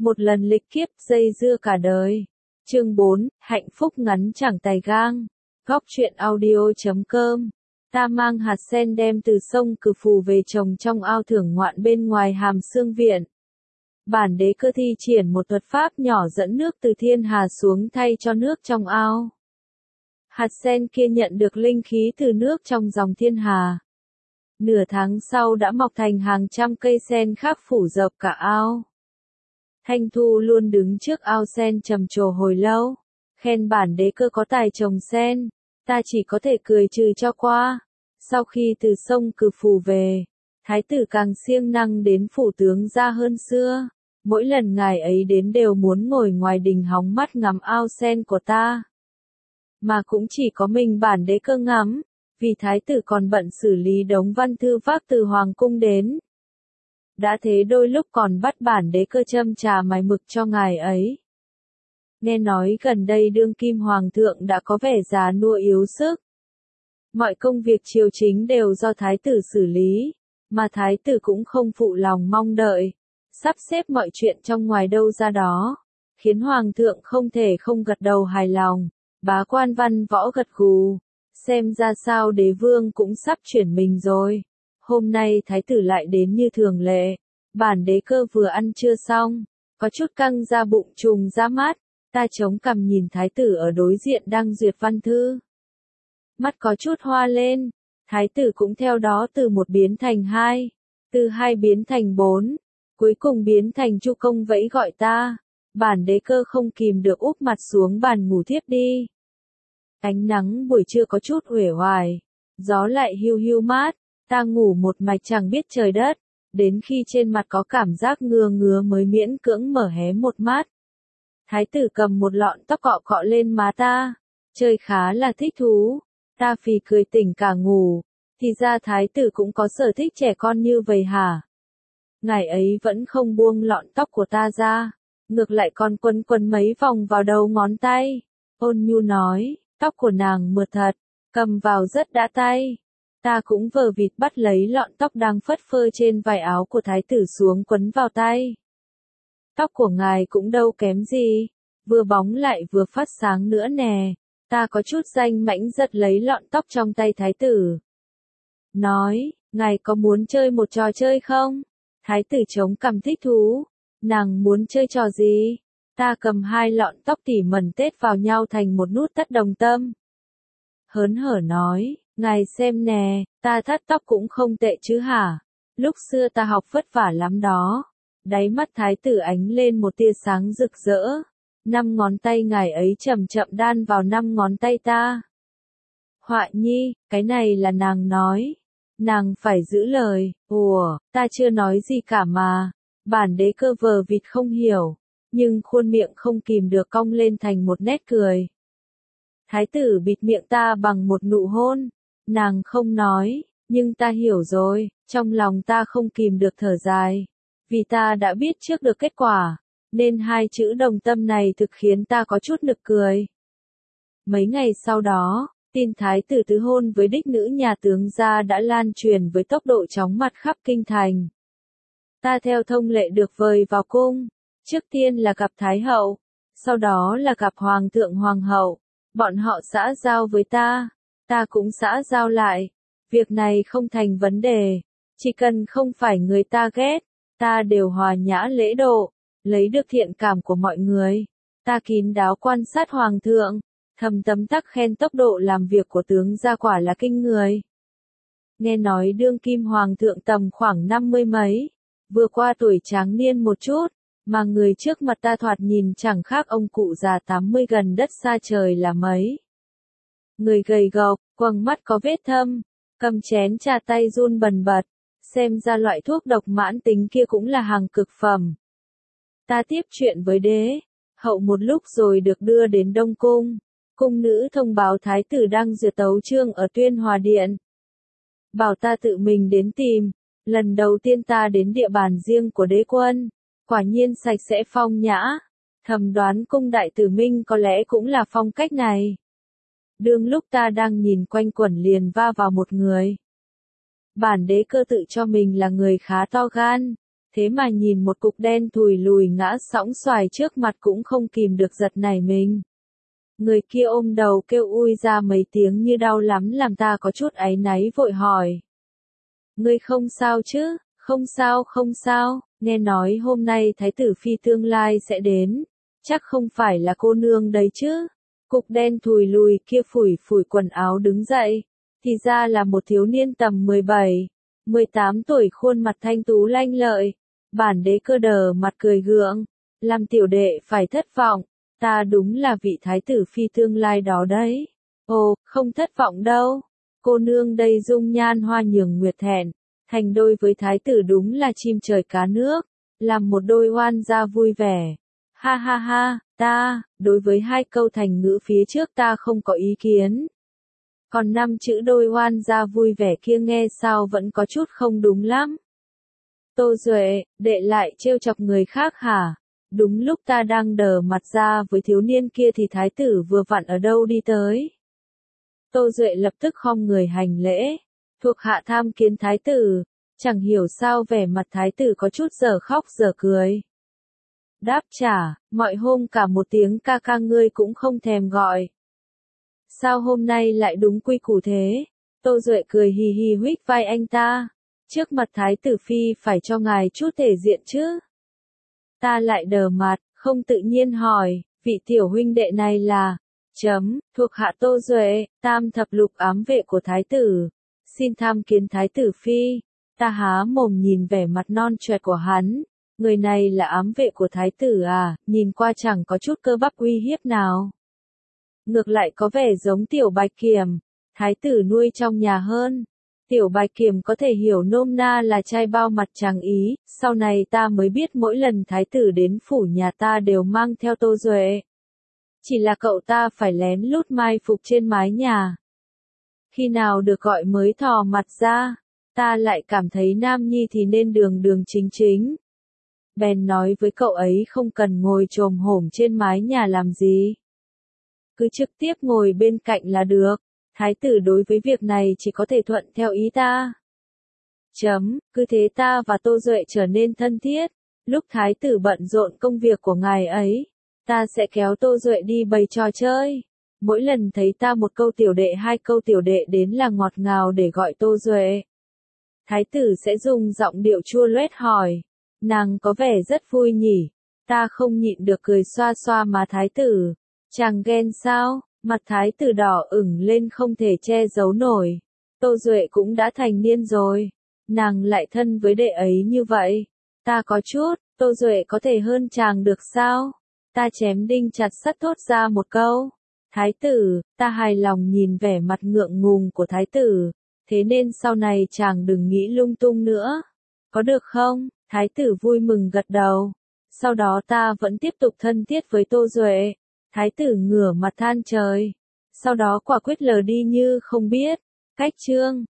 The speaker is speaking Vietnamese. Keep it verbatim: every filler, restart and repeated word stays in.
Một lần lịch kiếp dây dưa cả đời. Chương bốn, hạnh phúc ngắn chẳng tài gang. Góc truyện audio chấm com. Ta mang hạt sen đem từ sông Cử Phù về trồng trong ao thưởng ngoạn bên ngoài Hàm Xương viện. Bản đế cơ thi triển một thuật pháp nhỏ dẫn nước từ thiên hà xuống thay cho nước trong ao. Hạt sen kia nhận được linh khí từ nước trong dòng thiên hà. Nửa tháng sau đã mọc thành hàng trăm cây sen khác phủ rộng cả ao. Thanh Thu luôn đứng trước ao sen trầm trồ hồi lâu, khen bản đế cơ có tài trồng sen, ta chỉ có thể cười trừ cho qua. Sau khi từ sông Cử Phù về, thái tử càng siêng năng đến phủ tướng gia hơn xưa, mỗi lần ngài ấy đến đều muốn ngồi ngoài đình hóng mắt ngắm ao sen của ta. Mà cũng chỉ có mình bản đế cơ ngắm, vì thái tử còn bận xử lý đống văn thư vác từ hoàng cung đến. Đã thế đôi lúc còn bắt bản đế cơ châm trà mài mực cho ngài ấy. Nghe nói gần đây đương kim hoàng thượng đã có vẻ già nua yếu sức. Mọi công việc triều chính đều do thái tử xử lý, mà thái tử cũng không phụ lòng mong đợi, sắp xếp mọi chuyện trong ngoài đâu ra đó, khiến hoàng thượng không thể không gật đầu hài lòng. Bá quan văn võ gật gù, xem ra sao đế vương cũng sắp chuyển mình rồi. Hôm nay thái tử lại đến như thường lệ, bản đế cơ vừa ăn trưa xong, có chút căng ra bụng trùng ra mắt, ta chống cằm nhìn thái tử ở đối diện đang duyệt văn thư. Mắt có chút hoa lên, thái tử cũng theo đó từ một biến thành hai, từ hai biến thành bốn, cuối cùng biến thành Chu công vẫy gọi ta. Bản đế cơ không kìm được úp mặt xuống bàn ngủ thiếp đi. Ánh nắng buổi trưa có chút uể oải, gió lại hiu hiu mát, ta ngủ một mạch chẳng biết trời đất, đến khi trên mặt có cảm giác ngứa ngứa mới miễn cưỡng mở hé một mắt. Thái tử cầm một lọn tóc cọ cọ lên má ta, chơi khá là thích thú, ta phì cười tỉnh cả ngủ, thì ra thái tử cũng có sở thích trẻ con như vậy hả? Ngài ấy vẫn không buông lọn tóc của ta ra, ngược lại còn quấn quấn mấy vòng vào đầu ngón tay, ôn nhu nói, tóc của nàng mượt thật, cầm vào rất đã tay. Ta cũng vờ vịt bắt lấy lọn tóc đang phất phơ trên vải áo của thái tử xuống quấn vào tay. Tóc của ngài cũng đâu kém gì, vừa bóng lại vừa phát sáng nữa nè. Ta có chút danh mãnh giật lấy lọn tóc trong tay thái tử. Nói, ngài có muốn chơi một trò chơi không? Thái tử chống cằm thích thú. Nàng muốn chơi trò gì? Ta cầm hai lọn tóc tỉ mẩn tết vào nhau thành một nút thắt đồng tâm. Hớn hở nói, ngài xem nè, ta thắt tóc cũng không tệ chứ hả? Lúc xưa ta học vất vả lắm đó. Đáy mắt thái tử ánh lên một tia sáng rực rỡ. Năm ngón tay ngài ấy chậm chậm đan vào năm ngón tay ta. Họa nhi, cái này là nàng nói. Nàng phải giữ lời. Ủa, ta chưa nói gì cả mà. Bản đế cơ vờ vịt không hiểu, nhưng khuôn miệng không kìm được cong lên thành một nét cười. Thái tử bịt miệng ta bằng một nụ hôn, nàng không nói, nhưng ta hiểu rồi, trong lòng ta không kìm được thở dài, vì ta đã biết trước được kết quả, nên hai chữ đồng tâm này thực khiến ta có chút nực cười. Mấy ngày sau đó, tin thái tử tứ hôn với đích nữ nhà tướng gia đã lan truyền với tốc độ chóng mặt khắp kinh thành. Ta theo thông lệ được vời vào cung, trước tiên là gặp Thái hậu, sau đó là gặp Hoàng thượng Hoàng hậu, bọn họ xã giao với ta, ta cũng xã giao lại, việc này không thành vấn đề, chỉ cần không phải người ta ghét, ta đều hòa nhã lễ độ, lấy được thiện cảm của mọi người, ta kín đáo quan sát Hoàng thượng, thầm tấm tắc khen tốc độ làm việc của tướng gia quả là kinh người. Nghe nói đương kim Hoàng thượng tầm khoảng năm mươi mấy, vừa qua tuổi tráng niên một chút, mà người trước mặt ta thoạt nhìn chẳng khác ông cụ già tám mươi gần đất xa trời là mấy. Người gầy gộc, quầng mắt có vết thâm, cầm chén trà tay run bần bật, xem ra loại thuốc độc mãn tính kia cũng là hàng cực phẩm. Ta tiếp chuyện với đế, hậu một lúc rồi được đưa đến Đông Cung, cung nữ thông báo thái tử đang duyệt tấu chương ở Tuyên Hòa Điện. Bảo ta tự mình đến tìm. Lần đầu tiên ta đến địa bàn riêng của đế quân, quả nhiên sạch sẽ phong nhã, thầm đoán cung đại tử Minh có lẽ cũng là phong cách này. Đương lúc ta đang nhìn quanh quẩn liền va vào một người. Bản đế cơ tự cho mình là người khá to gan, thế mà nhìn một cục đen thùi lùi ngã sõng xoài trước mặt cũng không kìm được giật nảy mình. Người kia ôm đầu kêu ui ra mấy tiếng như đau lắm làm ta có chút áy náy vội hỏi. Ngươi không sao chứ? Không sao không sao, nghe nói hôm nay thái tử phi tương lai sẽ đến, chắc không phải là cô nương đấy chứ. Cục đen thùi lùi kia phủi phủi quần áo đứng dậy, thì ra là một thiếu niên tầm mười bảy, mười tám tuổi khuôn mặt thanh tú lanh lợi, bản đế cơ đờ mặt cười gượng, làm tiểu đệ phải thất vọng, ta đúng là vị thái tử phi tương lai đó đấy. Ồ, không thất vọng đâu, cô nương đây dung nhan hoa nhường nguyệt thẹn, thành đôi với thái tử đúng là chim trời cá nước, làm một đôi oan gia vui vẻ. Ha ha ha, ta, đối với hai câu thành ngữ phía trước ta không có ý kiến. Còn năm chữ đôi oan gia vui vẻ kia nghe sao vẫn có chút không đúng lắm. Tô Duệ, đệ lại trêu chọc người khác hả? Đúng lúc ta đang đờ mặt ra với thiếu niên kia thì thái tử vừa vặn ở đâu đi tới. Tô Duệ lập tức khom người hành lễ. Thuộc hạ tham kiến thái tử, chẳng hiểu sao vẻ mặt thái tử có chút giờ khóc giờ cười. Đáp trả, mọi hôm cả một tiếng ca ca ngươi cũng không thèm gọi. Sao hôm nay lại đúng quy củ thế? Tô Duệ cười hì hì huých vai anh ta. Trước mặt thái tử phi phải cho ngài chút thể diện chứ. Ta lại đờ mặt, không tự nhiên hỏi, vị tiểu huynh đệ này là, chấm, thuộc hạ Tô Duệ, tam thập lục ám vệ của thái tử. Xin tham kiến thái tử phi. Ta há mồm nhìn vẻ mặt non choẹt của hắn. Người này là ám vệ của thái tử à, nhìn qua chẳng có chút cơ bắp uy hiếp nào. Ngược lại có vẻ giống tiểu bạch kiểm, thái tử nuôi trong nhà hơn. Tiểu bạch kiểm có thể hiểu nôm na là trai bao mặt trắng ý, sau này ta mới biết mỗi lần thái tử đến phủ nhà ta đều mang theo Tô Duệ. Chỉ là cậu ta phải lén lút mai phục trên mái nhà. Khi nào được gọi mới thò mặt ra, ta lại cảm thấy nam nhi thì nên đường đường chính chính. Bèn nói với cậu ấy không cần ngồi chồm hổm trên mái nhà làm gì. Cứ trực tiếp ngồi bên cạnh là được, thái tử đối với việc này chỉ có thể thuận theo ý ta. Chấm, cứ thế ta và Tô Duệ trở nên thân thiết, lúc thái tử bận rộn công việc của ngài ấy, ta sẽ kéo Tô Duệ đi bày trò chơi. Mỗi lần thấy ta một câu tiểu đệ hai câu tiểu đệ đến là ngọt ngào để gọi Tô Duệ. Thái tử sẽ dùng giọng điệu chua loét hỏi, nàng có vẻ rất vui nhỉ, ta không nhịn được cười xoa xoa má thái tử, chàng ghen sao, mặt thái tử đỏ ửng lên không thể che giấu nổi, Tô Duệ cũng đã thành niên rồi, nàng lại thân với đệ ấy như vậy, ta có chút, Tô Duệ có thể hơn chàng được sao, ta chém đinh chặt sắt thốt ra một câu. Thái tử, ta hài lòng nhìn vẻ mặt ngượng ngùng của thái tử, thế nên sau này chàng đừng nghĩ lung tung nữa. Có được không? Thái tử vui mừng gật đầu. Sau đó ta vẫn tiếp tục thân thiết với Tô Duệ. Thái tử ngửa mặt than trời. Sau đó quả quyết lờ đi như không biết. Cách chương